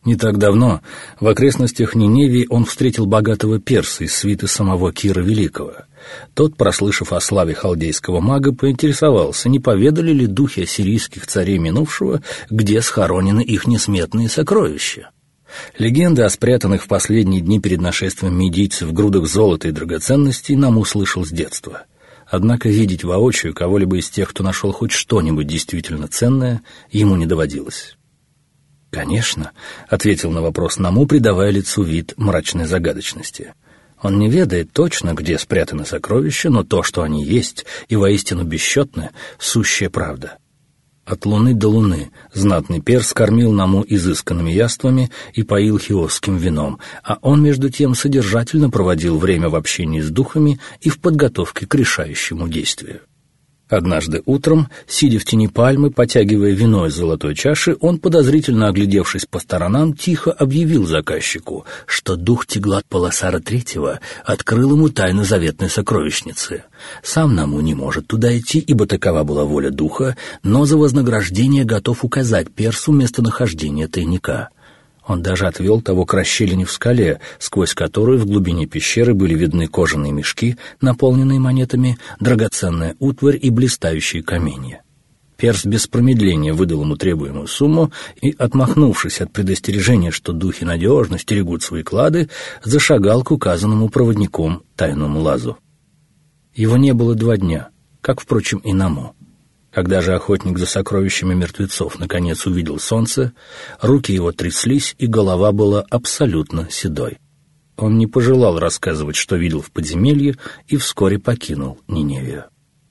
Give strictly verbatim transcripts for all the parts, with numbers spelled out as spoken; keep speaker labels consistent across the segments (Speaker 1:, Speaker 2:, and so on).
Speaker 1: Не так давно в окрестностях Ниневии он встретил богатого перса из свиты самого Кира Великого. Тот, прослышав о славе халдейского мага, поинтересовался, не поведали ли духи ассирийских царей минувшего, где схоронены их несметные сокровища. Легенды о спрятанных в последние дни перед нашествием медийцев в грудах золота и драгоценностей нам услышал с детства. Однако видеть воочию кого-либо из тех, кто нашел хоть что-нибудь действительно ценное, ему не доводилось. «Конечно», — ответил на вопрос Наму, придавая лицу вид мрачной загадочности. «Он не ведает точно, где спрятаны сокровища, но то, что они есть, и воистину бесчетное, сущая правда». От луны до луны знатный перс кормил Наму изысканными яствами и поил хиосским вином, а он, между тем, содержательно проводил время в общении с духами и в подготовке к решающему действию. Однажды утром, сидя в тени пальмы, потягивая вино из золотой чаши, он, подозрительно оглядевшись по сторонам, тихо объявил заказчику, что дух Теглат-Паласара третьего открыл ему тайну заветной сокровищницы. Сам Наму не может туда идти, ибо такова была воля духа, но за вознаграждение готов указать персу местонахождение тайника. Он даже отвел того к расщелине в скале, сквозь которую в глубине пещеры были видны кожаные мешки, наполненные монетами, драгоценная утварь и блистающие каменья. Перс без промедления выдал ему требуемую сумму и, отмахнувшись от предостережения, что духи надежно стерегут свои клады, зашагал к указанному проводником тайному лазу. Его не было два дня, как, впрочем, и Наму. Когда же охотник за сокровищами мертвецов наконец увидел солнце, руки его тряслись, и голова была абсолютно седой. Он не пожелал рассказывать, что видел в подземелье, и вскоре покинул Ниневию.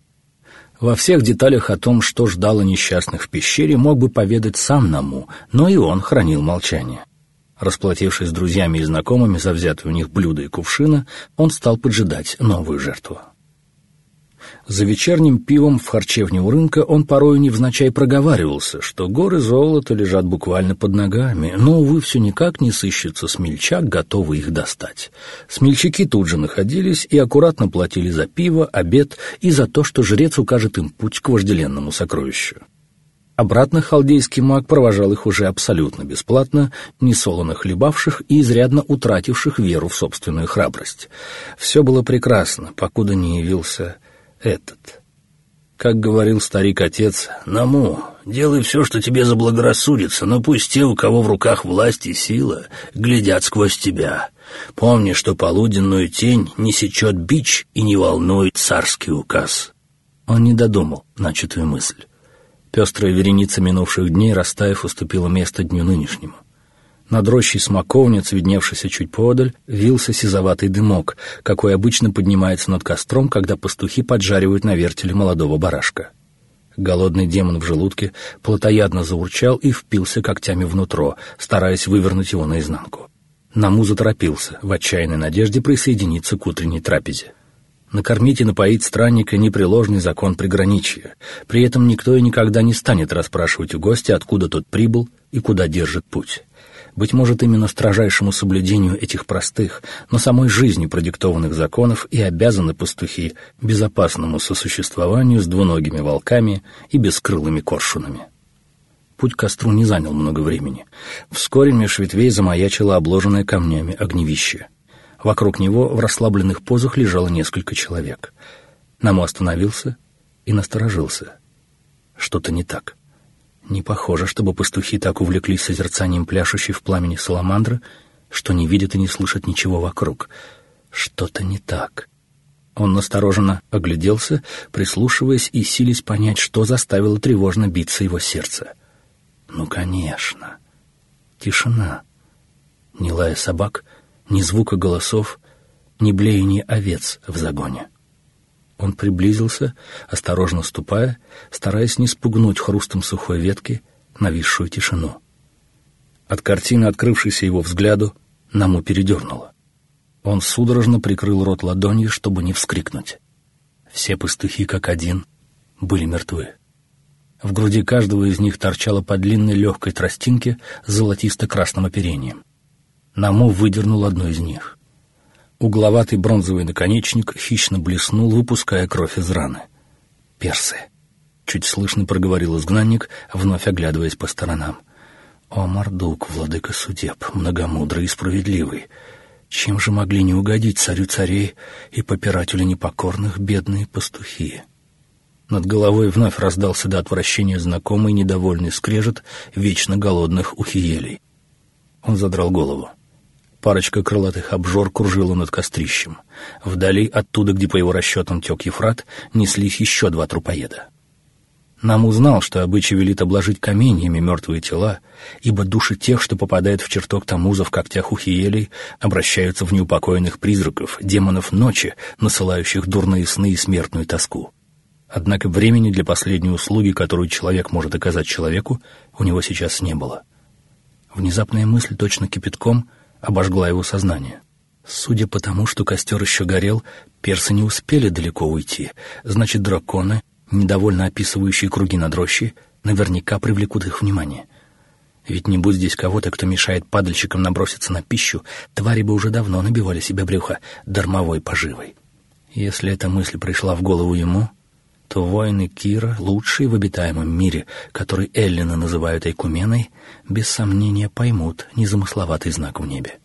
Speaker 1: Во всех деталях о том, что ждало несчастных в пещере, мог бы поведать сам Наму, но и он хранил молчание. Расплатившись с друзьями и знакомыми за взятые у них блюда и кувшина, он стал поджидать новую жертву. За вечерним пивом в харчевне у рынка он порою невзначай проговаривался, что горы золота лежат буквально под ногами, но, увы, все никак не сыщется смельчак, готовый их достать. Смельчаки тут же находились и аккуратно платили за пиво, обед и за то, что жрец укажет им путь к вожделенному сокровищу. Обратно халдейский маг провожал их уже абсолютно бесплатно, несолоно хлебавших и изрядно утративших веру в собственную храбрость. Все было прекрасно, покуда не явился этот. Как говорил старик-отец: «Наму, делай все, что тебе заблагорассудится, но пусть те, у кого в руках власть и сила, глядят сквозь тебя. Помни, что полуденную тень не сечет бич и не волнует царский указ». Он не додумал начатую мысль. Пестрая вереница минувших дней, растаяв, уступила место дню нынешнему. Над рощей смоковниц, видневшейся чуть поодаль, вился сизоватый дымок, какой обычно поднимается над костром, когда пастухи поджаривают на вертеле молодого барашка. Голодный демон в желудке плотоядно заурчал и впился когтями внутрь, стараясь вывернуть его наизнанку. Наму заторопился, в отчаянной надежде присоединиться к утренней трапезе. Накормить и напоить странника — непреложный закон приграничья. При этом никто и никогда не станет расспрашивать у гостя, откуда тот прибыл и куда держит путь. Быть может, именно строжайшему соблюдению этих простых, но самой жизнью продиктованных законов и обязаны пастухи безопасному сосуществованию с двуногими волками и бескрылыми коршунами. Путь к костру не занял много времени. Вскоре меж ветвей замаячило обложенное камнями огневище. Вокруг него в расслабленных позах лежало несколько человек. Наму остановился и насторожился. Что-то не так. Не похоже, чтобы пастухи так увлеклись созерцанием пляшущей в пламени саламандры, что не видят и не слышат ничего вокруг. Что-то не так. Он настороженно огляделся, прислушиваясь и силясь понять, что заставило тревожно биться его сердце. Ну, конечно. Тишина. Ни лая собак, ни звука голосов, ни блеяния овец в загоне. Он приблизился, осторожно ступая, стараясь не спугнуть хрустом сухой ветки нависшую тишину. От картины, открывшейся его взгляду, Наму передернуло. Он судорожно прикрыл рот ладонью, чтобы не вскрикнуть. Все пастухи, как один, были мертвы. В груди каждого из них торчало по длинной легкой тростинке с золотисто-красным оперением. Наму выдернул одну из них. Угловатый бронзовый наконечник хищно блеснул, выпуская кровь из раны. «Персы!» — чуть слышно проговорил изгнанник, вновь оглядываясь по сторонам. О, Мардук, владыка судеб, многомудрый и справедливый! Чем же могли не угодить царю царей и попирателю непокорных бедные пастухи? Над головой вновь раздался до отвращения знакомый недовольный скрежет вечно голодных ухиелей. Он задрал голову. Парочка крылатых обжор кружила над кострищем. Вдали, оттуда, где по его расчетам тек Ефрат, неслись еще два трупоеда. Нам узнал, что обычай велит обложить каменьями мертвые тела, ибо души тех, что попадают в чертог Тамуза в когтях ухиелей, обращаются в неупокоенных призраков, демонов ночи, насылающих дурные сны и смертную тоску. Однако времени для последней услуги, которую человек может оказать человеку, у него сейчас не было. Внезапная мысль точно кипятком обожгла его сознание. Судя по тому, что костер еще горел, персы не успели далеко уйти, значит, драконы, недовольно описывающие круги над рощей, наверняка привлекут их внимание. Ведь не будь здесь кого-то, кто мешает падальщикам наброситься на пищу, твари бы уже давно набивали себе брюхо дармовой поживой. Если эта мысль пришла в голову ему, то воины Кира, лучшие в обитаемом мире, который эллины называют Айкуменой, без сомнения поймут незамысловатый знак в небе.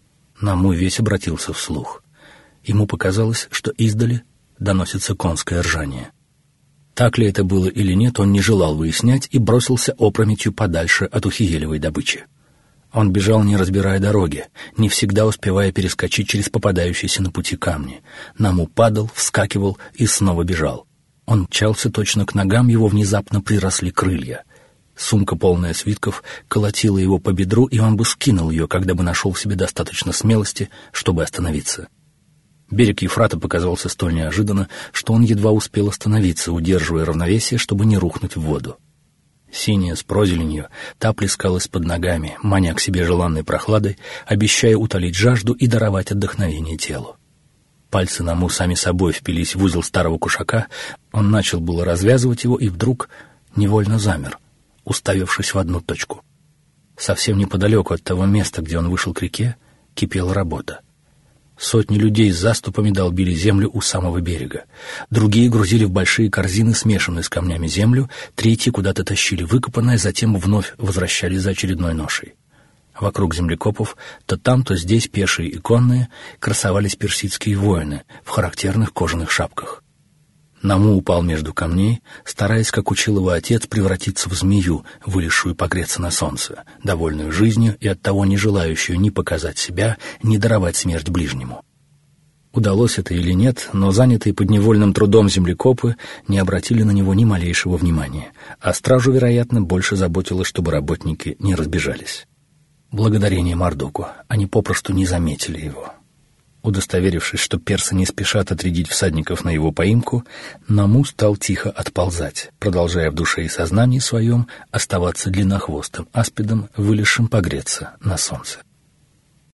Speaker 1: Наму весь обратился вслух. Ему показалось, что издали доносится конское ржание. Так ли это было или нет, он не желал выяснять и бросился опрометью подальше от ухиелевой добычи. Он бежал, не разбирая дороги, не всегда успевая перескочить через попадающиеся на пути камни. Наму падал, вскакивал и снова бежал. Он мчался, точно к ногам его внезапно приросли крылья. Сумка, полная свитков, колотила его по бедру, и он бы скинул ее, когда бы нашел в себе достаточно смелости, чтобы остановиться. Берег Ефрата показался столь неожиданно, что он едва успел остановиться, удерживая равновесие, чтобы не рухнуть в воду. Синяя с прозеленью, та плескалась под ногами, маня к себе желанной прохладой, обещая утолить жажду и даровать отдохновение телу. Пальцы Наму сами собой впились в узел старого кушака, он начал было развязывать его и вдруг невольно замер, уставившись в одну точку. Совсем неподалеку от того места, где он вышел к реке, кипела работа. Сотни людей с заступами долбили землю у самого берега. Другие грузили в большие корзины смешанную с камнями землю, третьи куда-то тащили выкопанное, затем вновь возвращались за очередной ношей. Вокруг землекопов, то там, то здесь, пешие и конные, красовались персидские воины в характерных кожаных шапках. Наму упал между камней, стараясь, как учил его отец, превратиться в змею, вылезшую погреться на солнце, довольную жизнью и оттого не желающую ни показать себя, ни даровать смерть ближнему. Удалось это или нет, но занятые подневольным трудом землекопы не обратили на него ни малейшего внимания, а стражу, вероятно, больше заботило, чтобы работники не разбежались. Благодарение Мардуку, они попросту не заметили его. Удостоверившись, что персы не спешат отрядить всадников на его поимку, Наму стал тихо отползать, продолжая в душе и сознании своем оставаться длиннохвостым аспидом, вылезшим погреться на солнце.